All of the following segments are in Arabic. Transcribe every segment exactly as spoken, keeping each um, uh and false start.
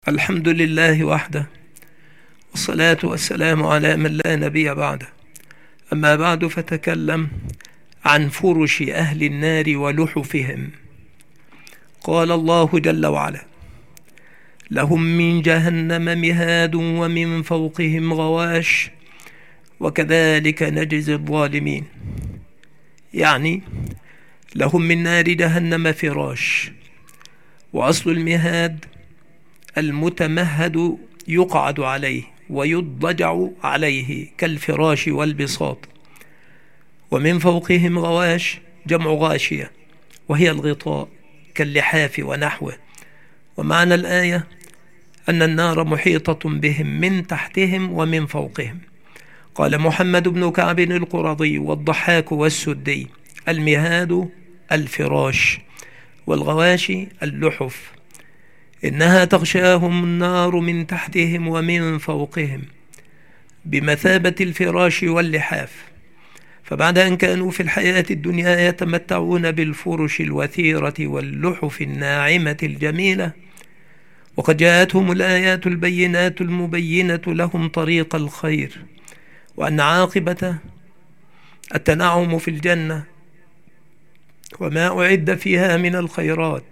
الحمد لله وحده، والصلاة والسلام على من لا نبي بعده. أما بعد، فتكلم عن فرش أهل النار ولحفهم. قال الله جل وعلا: لهم من جهنم مهاد ومن فوقهم غواش وكذلك نجزي الظالمين. يعني لهم من نار جهنم فراش، وأصل المهاد المتمهد يقعد عليه ويضجع عليه كالفراش والبساط. ومن فوقهم غواش جمع غاشية، وهي الغطاء كاللحاف ونحوه. ومعنى الآية أن النار محيطة بهم من تحتهم ومن فوقهم. قال محمد بن كعب القرظي والضحاك والسدي: المهاد الفراش، والغواشي اللحف، إنها تغشاهم النار من تحتهم ومن فوقهم بمثابة الفراش واللحاف. فبعد أن كانوا في الحياة الدنيا يتمتعون بالفرش الوثيرة واللحف الناعمة الجميلة، وقد جاءتهم الآيات البينات المبينة لهم طريق الخير، وأن عاقبة التنعم في الجنة وما أعد فيها من الخيرات،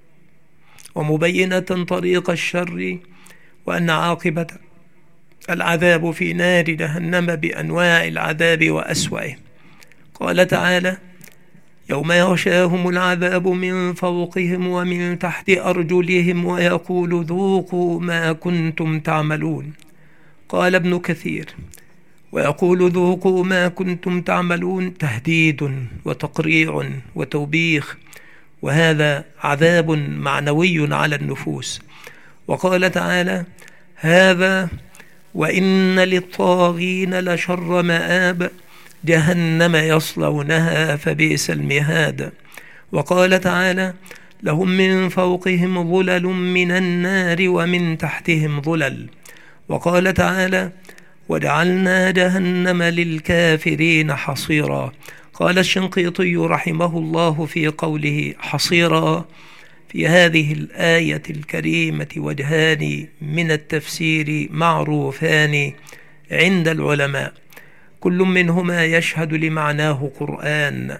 ومبينة طريق الشر، وأن عاقبة العذاب في نار جهنم بأنواع العذاب وأسوأه. قال تعالى: يوم يغشاهم العذاب من فوقهم ومن تحت أرجلهم ويقول ذوقوا ما كنتم تعملون. قال ابن كثير: ويقول ذوقوا ما كنتم تعملون تهديد وتقريع وتوبيخ، وهذا عذاب معنوي على النفوس. وقال تعالى: هذا وإن للطاغين لشر مآب جهنم يصلونها فبئس المهاد. وقال تعالى: لهم من فوقهم ظلل من النار ومن تحتهم ظلل. وقال تعالى: وجعلنا جهنم للكافرين حصيرا. قال الشنقيطي رحمه الله في قوله حصيرا: في هذه الآية الكريمة وجهان من التفسير معروفان عند العلماء، كل منهما يشهد لمعناه قرآن.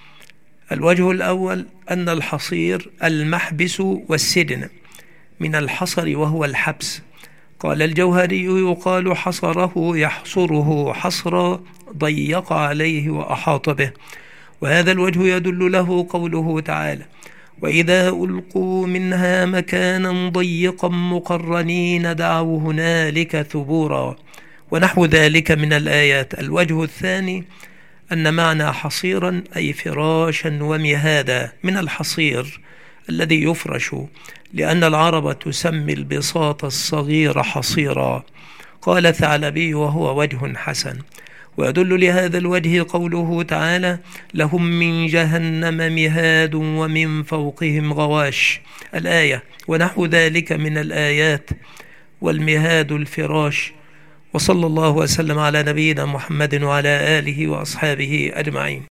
الوجه الأول أن الحصير المحبس والسجن من الحصر وهو الحبس. قال الجوهري: يقال حصره يحصره حصرا، ضيق عليه وأحاط به. وهذا الوجه يدل له قوله تعالى: وإذا ألقوا منها مكانا ضيقا مقرنين دعوا هنالك ثبورا، ونحو ذلك من الآيات. الوجه الثاني أن معنى حصيرا أي فراشا ومهادا من الحصير الذي يفرش، لأن العرب تسمي البساط الصغير حصيرا. قال الثعلبي: وهو وجه حسن. ويدل لهذا الوجه قوله تعالى: لهم من جهنم مهاد ومن فوقهم غواش، الآية، ونحو ذلك من الآيات. والمهاد الفراش. وصلى الله وسلم على نبينا محمد وعلى آله وأصحابه أجمعين.